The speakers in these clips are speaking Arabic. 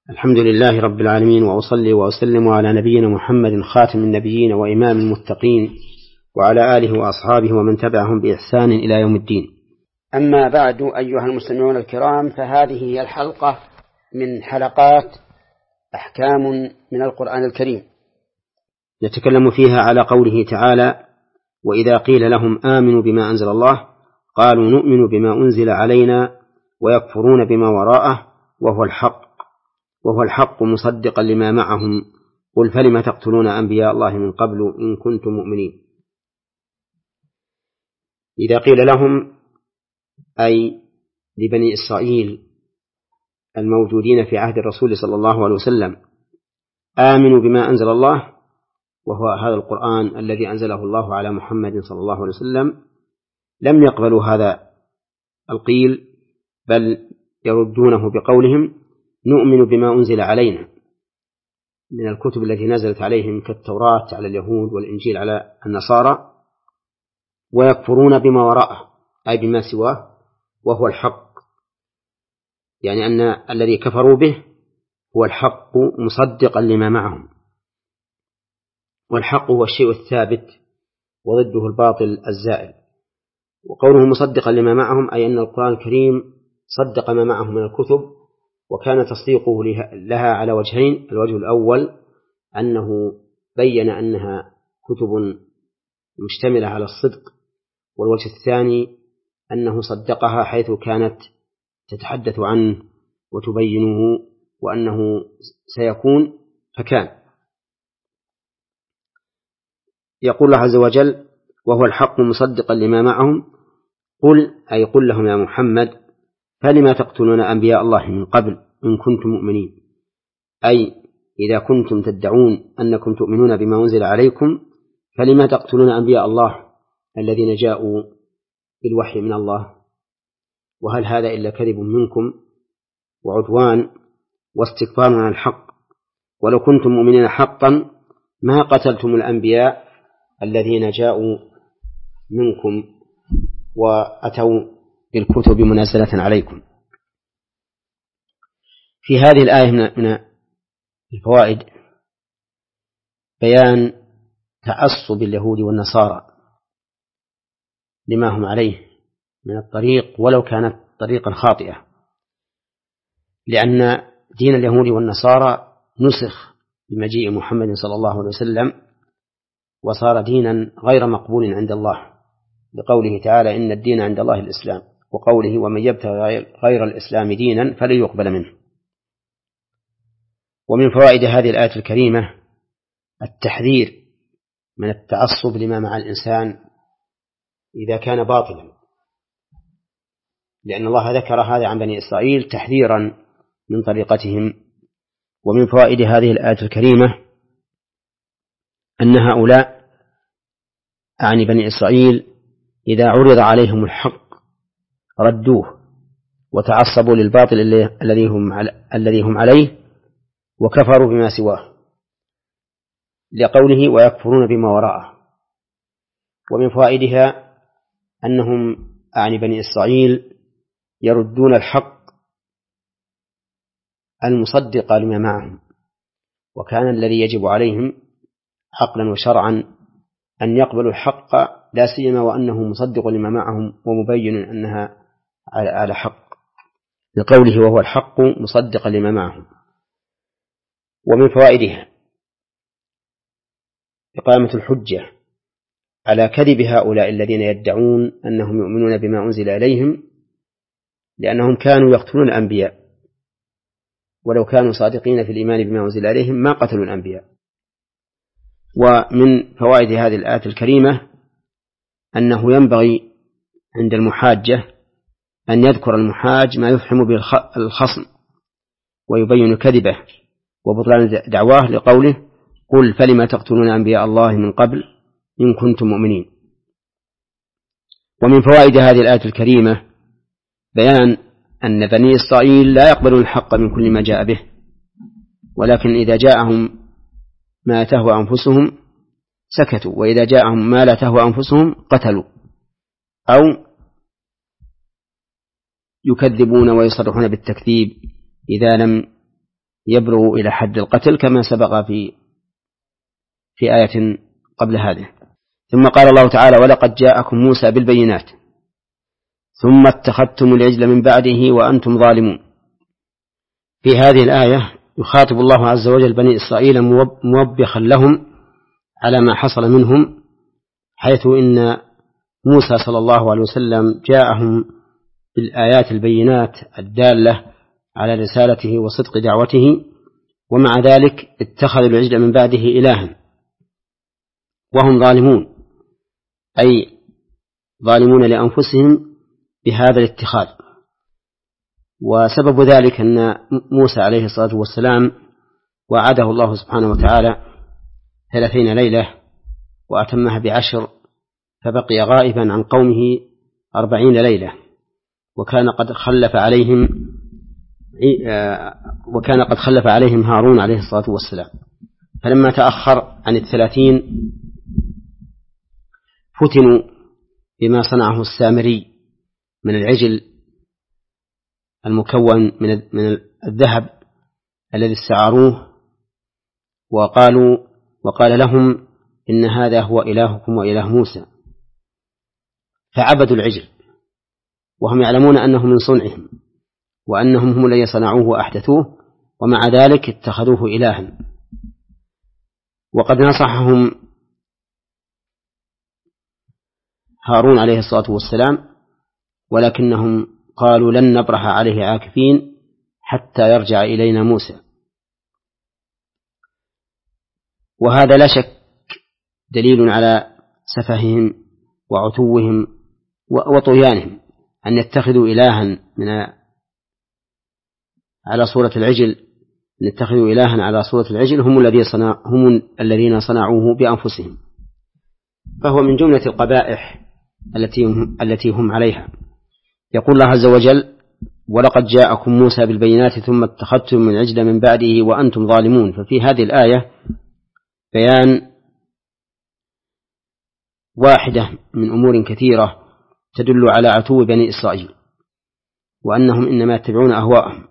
الحمد لله رب العالمين، وأصلي وأسلم على نبينا محمد خاتم النبيين وإمام المتقين وعلى آله وأصحابه ومن تبعهم بإحسان إلى يوم الدين. أما بعد، أيها المستمعون الكرام، فهذه هي الحلقة من حلقات أحكام من القرآن الكريم نتكلم فيها على قوله تعالى: وإذا قيل لهم آمنوا بما أنزل الله قالوا نؤمن بما أنزل علينا ويكفرون بما وراءه وهو الحق مصدقا لما معهم قل فلم تقتلون أنبياء الله من قبل إن كنتم مؤمنين. إذا قيل لهم، أي لبني إسرائيل الموجودين في عهد الرسول صلى الله عليه وسلم، آمنوا بما أنزل الله، وهو هذا القرآن الذي أنزله الله على محمد صلى الله عليه وسلم، لم يقبلوا هذا القيل، بل يردونه بقولهم نؤمن بما أنزل علينا من الكتب التي نزلت عليهم كالتوراة على اليهود والإنجيل على النصارى، ويكفرون بما وراءه أي بما سواه وهو الحق، يعني أن الذي كفروا به هو الحق مصدقا لما معهم، والحق هو الشيء الثابت وضده الباطل الزائل. وقوله مصدقا لما معهم أي أن القرآن الكريم صدق ما معهم من الكتب، وكان تصديقه لها على وجهين: الوجه الأول أنه بين أنها كتب مشتملة على الصدق، والوجه الثاني أنه صدقها حيث كانت تتحدث عنه وتبينه وأنه سيكون فكان. يقول الله عز وجل: وهو الحق مصدقا لما معهم قل، أي قل لهم يا محمد فلما تقتلون أنبياء الله من قبل إن كنتم مؤمنين، أي إذا كنتم تدعون أنكم تؤمنون بما أنزل عليكم فلما تقتلون أنبياء الله الذين جاءوا بالوحي من الله، وهل هذا إلا كذب منكم وعدوان واستكبار عن الحق، ولو كنتم مؤمنين حقا ما قتلتم الأنبياء الذين جاءوا منكم وأتوا بالكتب منزلة عليكم. في هذه الآية من الفوائد بيان تعصب اليهود والنصارى لما هم عليه من الطريق ولو كانت طريقا خاطئة، لأن دين اليهود والنصارى نسخ بمجيء محمد صلى الله عليه وسلم وصار دينا غير مقبول عند الله، بقوله تعالى: إن الدين عند الله الإسلام، وقوله: ومن يبتغي غير الإسلام دينا فلن يقبل منه. ومن فوائد هذه الآية الكريمة التحذير من التعصب لما مع الإنسان إذا كان باطلا، لأن الله ذكر هذا عن بني إسرائيل تحذيرا من طريقتهم. ومن فوائد هذه الآية الكريمة أن هؤلاء أعني بني إسرائيل إذا عرض عليهم الحق ردوه وتعصبوا للباطل الذي هم عليه وكفروا بما سواه، لقوله ويكفرون بما وراءه. ومن فوائدها أنهم أعني بني إسرائيل يردون الحق المصدق لما معهم، وكان الذي يجب عليهم عقلا وشرعا أن يقبلوا الحق، لا سيما وأنه مصدق لما معهم ومبين أنها على حق، لقوله وهو الحق مصدقا لما معهم. ومن فوائدها إقامة الحجة على كذب هؤلاء الذين يدعون أنهم يؤمنون بما أنزل إليهم، لأنهم كانوا يقتلون الأنبياء، ولو كانوا صادقين في الإيمان بما أنزل إليهم ما قتلوا الأنبياء. ومن فوائد هذه الآية الكريمة أنه ينبغي عند المحاجة أن يذكر المحاج ما يفهم به الخصم ويبين كذبه وبطلان دعواه، لقوله قل فلم تقتلون أنبياء الله من قبل إن كنتم مؤمنين. ومن فوائد هذه الآية الكريمة بيان أن بني إسرائيل لا يقبلون الحق من كل ما جاء به، ولكن إذا جاءهم ما تهوى أنفسهم سكتوا، وإذا جاءهم ما لا تهوى أنفسهم قتلوا أو يكذبون ويصرحون بالتكذيب إذا لم يبلغ إلى حد القتل كما سبق في آية قبل هذه. ثم قال الله تعالى: ولقد جاءكم موسى بالبينات ثم اتخذتم العجل من بعده وأنتم ظالمون. في هذه الآية يخاطب الله عز وجل بني إسرائيل موبخا لهم على ما حصل منهم، حيث إن موسى صلى الله عليه وسلم جاءهم بالآيات البينات الدالة على رسالته وصدق دعوته، ومع ذلك اتخذوا العجل من بعده إلها وهم ظالمون، أي ظالمون لأنفسهم بهذا الاتخاذ. وسبب ذلك أن موسى عليه الصلاة والسلام وعده الله سبحانه وتعالى 30 ليلة وأتمها ب10، فبقي غائبا عن قومه 40 ليلة، وكان قد خلف عليهم هارون عليه الصلاة والسلام. فلما تأخر عن 30 فتنوا بما صنعه السامري من العجل المكون من الذهب الذي استعاروه، وقال لهم إن هذا هو إلهكم وإله موسى، فعبدوا العجل وهم يعلمون أنه من صنعهم وأنهم هم الذين صنعوه وأحدثوه، ومع ذلك اتخذوه إلها. وقد نصحهم هارون عليه الصلاة والسلام، ولكنهم قالوا لن نبرح عليه عاكفين حتى يرجع إلينا موسى. وهذا لا شك دليل على سفههم وعتوهم وطغيانهم، أن يتخذوا إلها على صورة العجل، نتخذوا إلها على صورة العجل هم الذين صنعوه بأنفسهم، فهو من جملة القبائح التي هم عليها. يقول الله عز وجل: ولقد جاءكم موسى بالبينات ثم اتخذتم العجل من بعده وأنتم ظالمون. ففي هذه الآية بيان واحدة من أمور كثيرة تدل على عتو بني إسرائيل، وأنهم إنما يتبعون أهواءهم.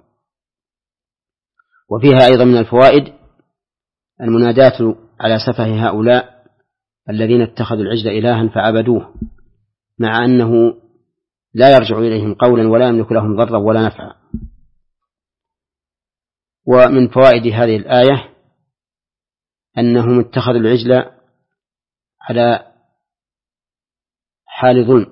وفيها أيضا من الفوائد المناداة على سفه هؤلاء الذين اتخذوا العجل إلها فعبدوه، مع أنه لا يرجع إليهم قولا ولا يملك لهم ضرا ولا نفعا. ومن فوائد هذه الآية أنهم اتخذوا العجل على حال ظلم،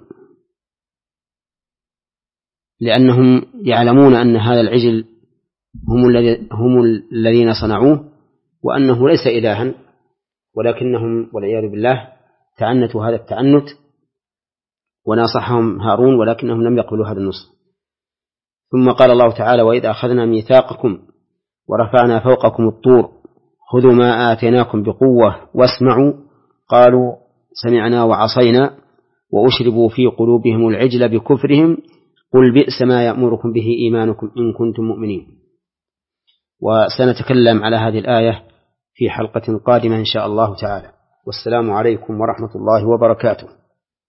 لأنهم يعلمون أن هذا العجل هم الذين صنعوه، وأنه ليس إلها، ولكنهم والعياذ بالله تعنتوا هذا التعنت، وناصحهم هارون ولكنهم لم يقبلوا هذا النصح. ثم قال الله تعالى: وإذا أخذنا ميثاقكم ورفعنا فوقكم الطور خذوا ما آتيناكم بقوة واسمعوا قالوا سمعنا وعصينا وأشربوا في قلوبهم العجل بكفرهم قل بئس ما يأمركم به إيمانكم إن كنتم مؤمنين. وسنتكلم على هذه الآية في حلقة قادمة إن شاء الله تعالى. والسلام عليكم ورحمة الله وبركاته.